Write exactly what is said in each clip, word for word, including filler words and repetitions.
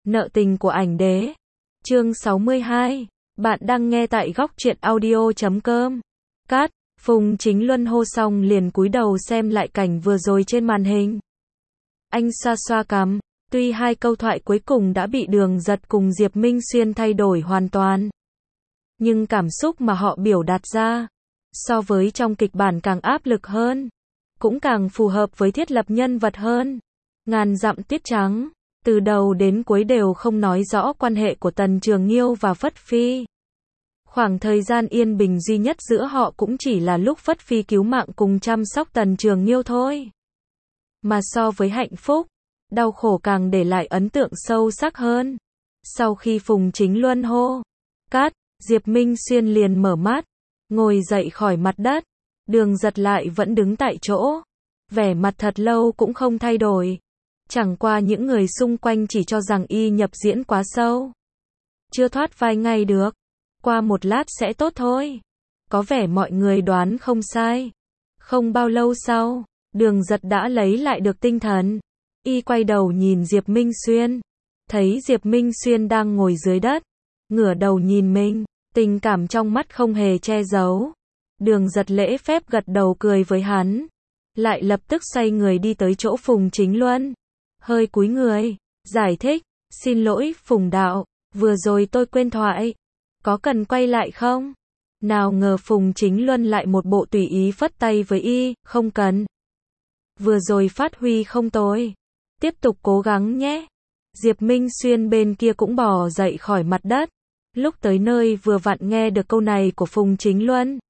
Nợ tình của ảnh đế. Chương sáu mươi hai. Bạn đang nghe tại góc truyện audio chấm com. Cát, Phùng Chính Luân hô xong liền cúi đầu xem lại cảnh vừa rồi trên màn hình. Anh xoa xoa cằm, tuy hai câu thoại cuối cùng đã bị Đường Giật cùng Diệp Minh Xuyên thay đổi hoàn toàn, nhưng cảm xúc mà họ biểu đạt ra, so với trong kịch bản càng áp lực hơn, cũng càng phù hợp với thiết lập nhân vật hơn. Ngàn dặm tuyết trắng, từ đầu đến cuối đều không nói rõ quan hệ của Tần Trường Nhiêu và Phất Phi. Khoảng thời gian yên bình duy nhất giữa họ cũng chỉ là lúc Phất Phi cứu mạng cùng chăm sóc Tần Trường Nhiêu thôi. Mà so với hạnh phúc, đau khổ càng để lại ấn tượng sâu sắc hơn. Sau khi Phùng Chính Luân hô cát, Diệp Minh Xuyên liền mở mắt, ngồi dậy khỏi mặt đất. Đường Giật lại vẫn đứng tại chỗ, vẻ mặt thật lâu cũng không thay đổi. Chẳng qua những người xung quanh chỉ cho rằng y nhập diễn quá sâu, chưa thoát vai ngay được, qua một lát sẽ tốt thôi. Có vẻ mọi người đoán không sai. Không bao lâu sau, Đường Giật đã lấy lại được tinh thần. Y quay đầu nhìn Diệp Minh Xuyên, thấy Diệp Minh Xuyên đang ngồi dưới đất, ngửa đầu nhìn mình, tình cảm trong mắt không hề che giấu. Đường Giật lễ phép gật đầu cười với hắn, lại lập tức xoay người đi tới chỗ Phùng Chính Luân, hơi cúi người, giải thích, xin lỗi Phùng đạo, vừa rồi tôi quên thoại, có cần quay lại không? Nào ngờ Phùng Chính Luân lại một bộ tùy ý phất tay với y, không cần. Vừa rồi phát huy không tồi, tiếp tục cố gắng nhé. Diệp Minh Xuyên bên kia cũng bò dậy khỏi mặt đất, lúc tới nơi vừa vặn nghe được câu này của Phùng Chính Luân.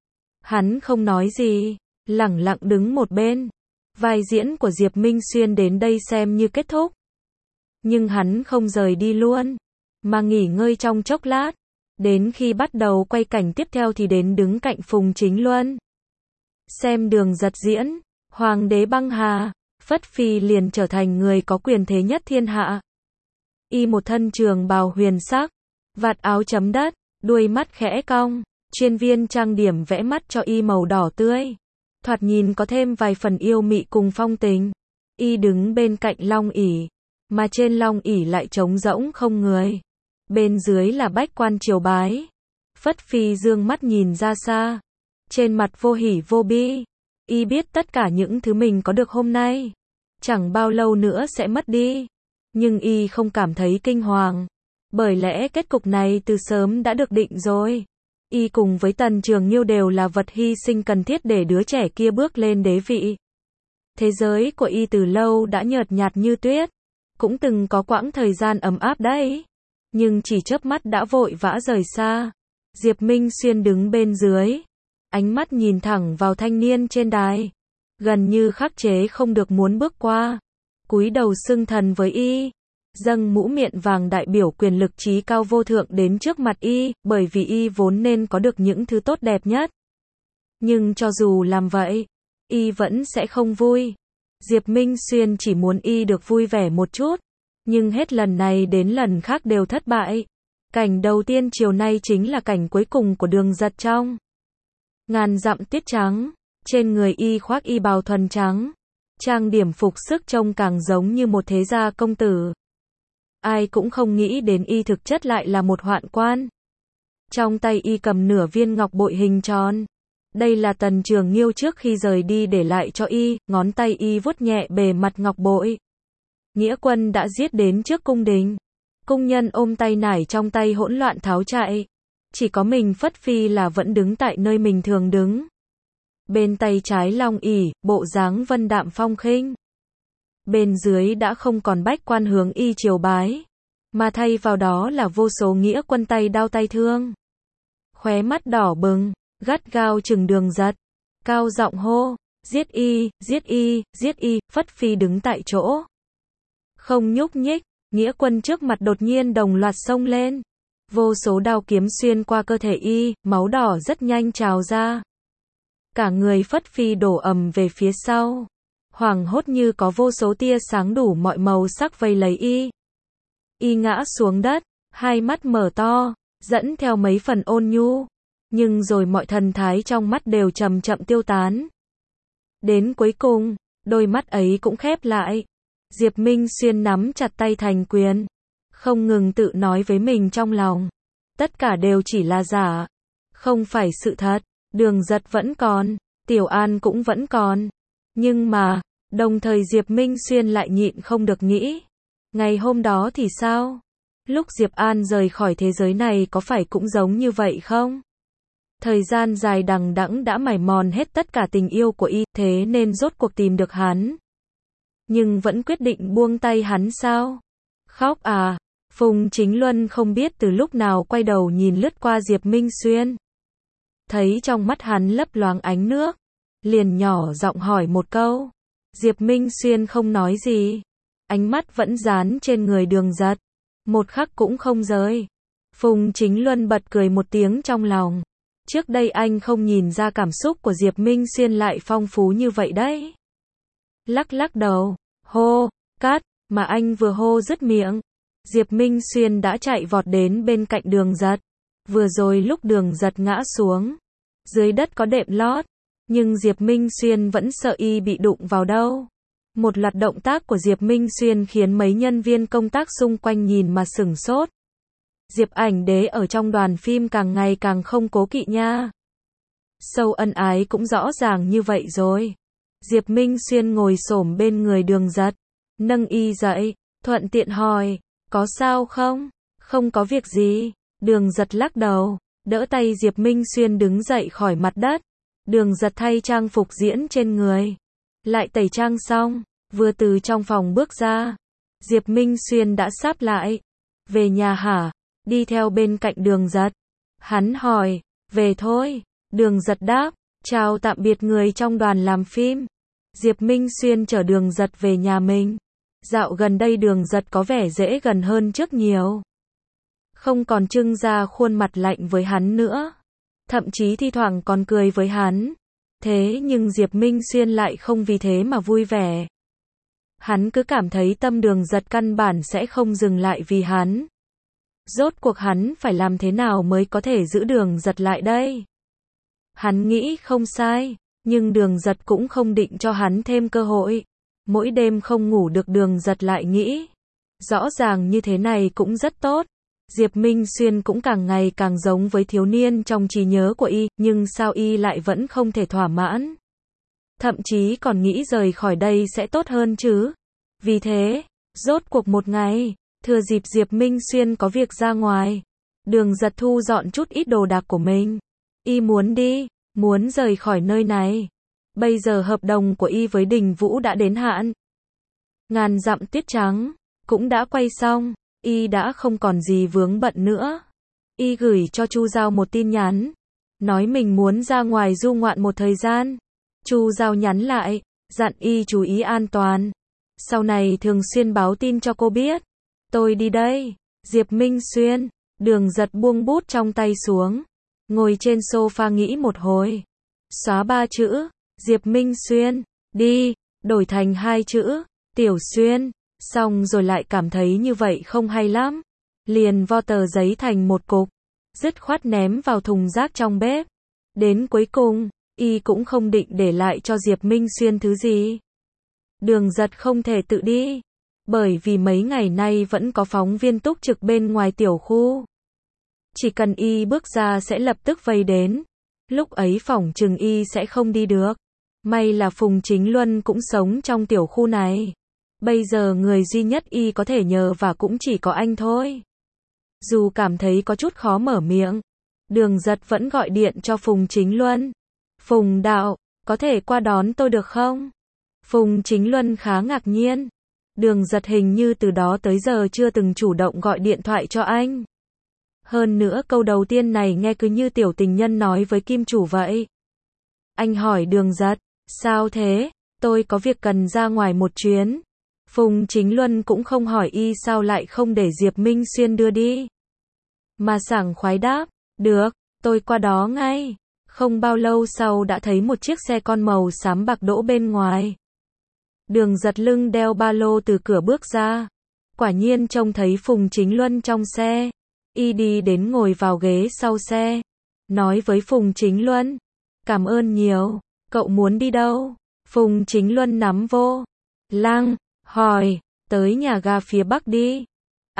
Hắn không nói gì, lẳng lặng đứng một bên. Vai diễn của Diệp Minh Xuyên đến đây xem như kết thúc. Nhưng hắn không rời đi luôn, mà nghỉ ngơi trong chốc lát. Đến khi bắt đầu quay cảnh tiếp theo thì đến đứng cạnh Phùng Chính Luân. Xem Đường Giật diễn, Hoàng đế băng hà, Phất Phi liền trở thành người có quyền thế nhất thiên hạ. Y một thân trường bào huyền sắc, vạt áo chấm đất, đuôi mắt khẽ cong, chuyên viên trang điểm vẽ mắt cho y màu đỏ tươi. Thoạt nhìn có thêm vài phần yêu mị cùng phong tình. Y đứng bên cạnh long ỷ, mà trên long ỷ lại trống rỗng không người. Bên dưới là bách quan triều bái. Phất Phi dương mắt nhìn ra xa, trên mặt vô hỉ vô bi. Y biết tất cả những thứ mình có được hôm nay, chẳng bao lâu nữa sẽ mất đi. Nhưng y không cảm thấy kinh hoàng, bởi lẽ kết cục này từ sớm đã được định rồi. Y cùng với Tần Trường Nhiêu đều là vật hy sinh cần thiết để đứa trẻ kia bước lên đế vị. Thế giới của y từ lâu đã nhợt nhạt như tuyết, cũng từng có quãng thời gian ấm áp đấy, nhưng chỉ chớp mắt đã vội vã rời xa. Diệp Minh Xuyên đứng bên dưới, ánh mắt nhìn thẳng vào thanh niên trên đài, gần như khắc chế không được muốn bước qua, cúi đầu xưng thần với y, dâng mũ miện vàng đại biểu quyền lực trí cao vô thượng đến trước mặt y, bởi vì y vốn nên có được những thứ tốt đẹp nhất. Nhưng cho dù làm vậy, y vẫn sẽ không vui. Diệp Minh Xuyên chỉ muốn y được vui vẻ một chút, nhưng hết lần này đến lần khác đều thất bại. Cảnh đầu tiên chiều nay chính là cảnh cuối cùng của Đường Giật trong Ngàn dặm tuyết trắng. Trên người y khoác y bào thuần trắng, trang điểm phục sức trông càng giống như một thế gia công tử. Ai cũng không nghĩ đến y thực chất lại là một hoạn quan. Trong tay y cầm nửa viên ngọc bội hình tròn. Đây là Tần Trường Nhiêu trước khi rời đi để lại cho y, ngón tay y vuốt nhẹ bề mặt ngọc bội. Nghĩa quân đã giết đến trước cung đình. Cung nhân ôm tay nải trong tay hỗn loạn tháo chạy. Chỉ có mình Phất Phi là vẫn đứng tại nơi mình thường đứng. Bên tay trái long ỷ, bộ dáng vân đạm phong khinh. Bên dưới đã không còn bách quan hướng y triều bái, mà thay vào đó là vô số nghĩa quân tay đao tay thương. Khóe mắt đỏ bừng, gắt gao chừng Đường Giật, cao giọng hô, giết y, giết y, giết y. Phất Phi đứng tại chỗ, không nhúc nhích. Nghĩa quân trước mặt đột nhiên đồng loạt xông lên. Vô số đao kiếm xuyên qua cơ thể y, máu đỏ rất nhanh trào ra. Cả người Phất Phi đổ ầm về phía sau. Hoảng hốt như có vô số tia sáng đủ mọi màu sắc vây lấy y. Y ngã xuống đất, hai mắt mở to, dẫn theo mấy phần ôn nhu. Nhưng rồi mọi thần thái trong mắt đều chậm chậm tiêu tán. Đến cuối cùng, đôi mắt ấy cũng khép lại. Diệp Minh Xuyên nắm chặt tay thành quyền. không ngừng tự nói với mình trong lòng. Tất cả đều chỉ là giả, không phải sự thật. Đường Giật vẫn còn, Tiểu An cũng vẫn còn. Nhưng mà, đồng thời Diệp Minh Xuyên lại nhịn không được nghĩ. Ngày hôm đó thì sao? Lúc Diệp An rời khỏi thế giới này có phải cũng giống như vậy không? Thời gian dài đằng đẵng đã mài mòn hết tất cả tình yêu của y, thế nên rốt cuộc tìm được hắn. Nhưng vẫn quyết định buông tay hắn sao? Khóc à? Phùng Chính Luân không biết từ lúc nào quay đầu nhìn lướt qua Diệp Minh Xuyên. Thấy trong mắt hắn lấp loáng ánh nước, liền nhỏ giọng hỏi một câu. Diệp Minh Xuyên không nói gì, ánh mắt vẫn dán trên người Đường Giật, một khắc cũng không rời. Phùng Chính Luân bật cười một tiếng trong lòng. Trước đây anh không nhìn ra cảm xúc của Diệp Minh Xuyên lại phong phú như vậy đấy. Lắc lắc đầu, hô, cát, mà anh vừa hô dứt miệng. Diệp Minh Xuyên đã chạy vọt đến bên cạnh Đường Giật. Vừa rồi lúc Đường Giật ngã xuống, dưới đất có đệm lót, nhưng Diệp Minh Xuyên vẫn sợ y bị đụng vào đâu. Một loạt động tác của Diệp Minh Xuyên khiến mấy nhân viên công tác xung quanh nhìn mà sửng sốt. Diệp Ảnh Đế ở trong đoàn phim càng ngày càng không cố kỵ nha. Sâu ân ái cũng rõ ràng như vậy rồi. Diệp Minh Xuyên ngồi xổm bên người Đường Giật, nâng y dậy, thuận tiện hỏi, có sao không? Không có việc gì. Đường Giật lắc đầu, đỡ tay Diệp Minh Xuyên đứng dậy khỏi mặt đất. Đường Giật thay trang phục diễn trên người, lại tẩy trang xong, vừa từ trong phòng bước ra. Diệp Minh Xuyên đã sắp lại. Về nhà hả? Đi theo bên cạnh Đường Giật. Hắn hỏi, về thôi. Đường Giật đáp, chào tạm biệt người trong đoàn làm phim. Diệp Minh Xuyên chở Đường Giật về nhà mình. Dạo gần đây Đường Giật có vẻ dễ gần hơn trước nhiều. Không còn trưng ra khuôn mặt lạnh với hắn nữa. Thậm chí thi thoảng còn cười với hắn. Thế nhưng Diệp Minh Xuyên lại không vì thế mà vui vẻ. Hắn cứ cảm thấy tâm Đường Giật căn bản sẽ không dừng lại vì hắn. Rốt cuộc hắn phải làm thế nào mới có thể giữ Đường Giật lại đây? Hắn nghĩ không sai, nhưng Đường Giật cũng không định cho hắn thêm cơ hội. Mỗi đêm không ngủ được Đường Giật lại nghĩ. Rõ ràng như thế này cũng rất tốt. Diệp Minh Xuyên cũng càng ngày càng giống với thiếu niên trong trí nhớ của y, nhưng sao y lại vẫn không thể thỏa mãn. Thậm chí còn nghĩ rời khỏi đây sẽ tốt hơn chứ. Vì thế, rốt cuộc một ngày, thừa dịp Diệp Minh Xuyên có việc ra ngoài, Đường Giật thu dọn chút ít đồ đạc của mình. Y muốn đi, muốn rời khỏi nơi này. Bây giờ hợp đồng của y với Đình Vũ đã đến hạn. Ngàn dặm tuyết trắng cũng đã quay xong, y đã không còn gì vướng bận nữa. Y gửi cho Chu Giao một tin nhắn, nói mình muốn ra ngoài du ngoạn một thời gian. Chu Giao nhắn lại, dặn y chú ý an toàn. Sau này thường xuyên báo tin cho cô biết. Tôi đi đây. Diệp Minh Xuyên, Đường Giật buông bút trong tay xuống, ngồi trên sofa nghĩ một hồi. Xóa ba chữ, Diệp Minh Xuyên, đi, đổi thành hai chữ, Tiểu Xuyên. Xong rồi lại cảm thấy như vậy không hay lắm. Liền vo tờ giấy thành một cục, dứt khoát ném vào thùng rác trong bếp. Đến cuối cùng, y cũng không định để lại cho Diệp Minh Xuyên thứ gì. Đường Giật không thể tự đi, bởi vì mấy ngày nay vẫn có phóng viên túc trực bên ngoài tiểu khu. Chỉ cần y bước ra sẽ lập tức vây đến. Lúc ấy phỏng chừng y sẽ không đi được. May là Phùng Chính Luân cũng sống trong tiểu khu này. Bây giờ người duy nhất y có thể nhờ và cũng chỉ có anh thôi. Dù cảm thấy có chút khó mở miệng, Đường Giật vẫn gọi điện cho Phùng Chính Luân. Phùng đạo, có thể qua đón tôi được không? Phùng Chính Luân khá ngạc nhiên. Đường Giật hình như từ đó tới giờ chưa từng chủ động gọi điện thoại cho anh. Hơn nữa câu đầu tiên này nghe cứ như tiểu tình nhân nói với kim chủ vậy. Anh hỏi Đường Giật, sao thế? Tôi có việc cần ra ngoài một chuyến. Phùng Chính Luân cũng không hỏi y sao lại không để Diệp Minh Xuyên đưa đi. Mà sảng khoái đáp, được, tôi qua đó ngay. Không bao lâu sau đã thấy một chiếc xe con màu xám bạc đỗ bên ngoài. Đường Giật lưng đeo ba lô từ cửa bước ra. Quả nhiên trông thấy Phùng Chính Luân trong xe. Y đi đến ngồi vào ghế sau xe. Nói với Phùng Chính Luân, cảm ơn nhiều, cậu muốn đi đâu? Phùng Chính Luân nắm vô lăng, hỏi, tới nhà ga phía Bắc đi.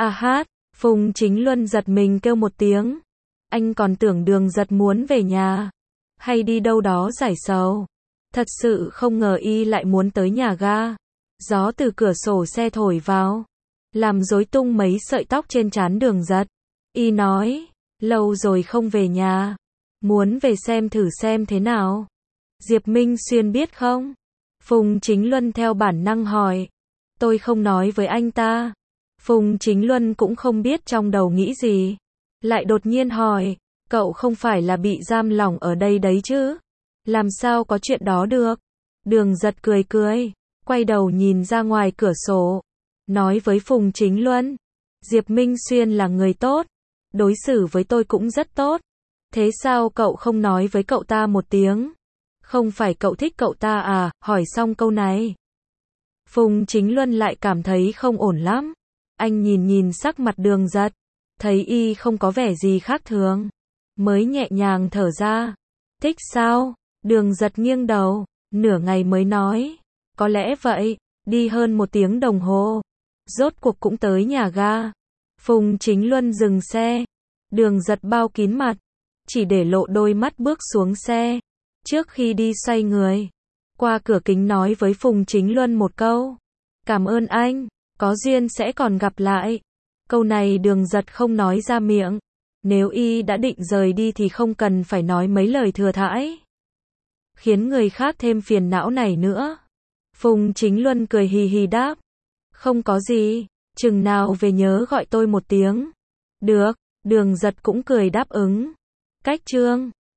A hát, Phùng Chính Luân giật mình kêu một tiếng. Anh còn tưởng Đường Giật muốn về nhà, hay đi đâu đó giải sầu. Thật sự không ngờ y lại muốn tới nhà ga. Gió từ cửa sổ xe thổi vào, làm rối tung mấy sợi tóc trên trán Đường Giật. Y nói, lâu rồi không về nhà, muốn về xem thử xem thế nào. Diệp Minh Xuyên biết không? Phùng Chính Luân theo bản năng hỏi. Tôi không nói với anh ta. Phùng Chính Luân cũng không biết trong đầu nghĩ gì, lại đột nhiên hỏi, cậu không phải là bị giam lỏng ở đây đấy chứ? Làm sao có chuyện đó được? Đường Giật cười cười, quay đầu nhìn ra ngoài cửa sổ, nói với Phùng Chính Luân, Diệp Minh Xuyên là người tốt, đối xử với tôi cũng rất tốt. Thế sao cậu không nói với cậu ta một tiếng? Không phải cậu thích cậu ta à? Hỏi xong câu này, Phùng Chính Luân lại cảm thấy không ổn lắm. Anh nhìn nhìn sắc mặt Đường Giật, thấy y không có vẻ gì khác thường, mới nhẹ nhàng thở ra. Thích sao? Đường Giật nghiêng đầu, nửa ngày mới nói, có lẽ vậy. Đi hơn một tiếng đồng hồ, rốt cuộc cũng tới nhà ga. Phùng Chính Luân dừng xe, Đường Giật bao kín mặt, chỉ để lộ đôi mắt bước xuống xe. Trước khi đi xoay người, qua cửa kính nói với Phùng Chính Luân một câu, cảm ơn anh, có duyên sẽ còn gặp lại. Câu này Đường Giật không nói ra miệng, nếu y đã định rời đi thì không cần phải nói mấy lời thừa thãi, khiến người khác thêm phiền não này nữa. Phùng Chính Luân cười hì hì đáp, không có gì, chừng nào về nhớ gọi tôi một tiếng. Được, Đường Giật cũng cười đáp ứng. Cách chương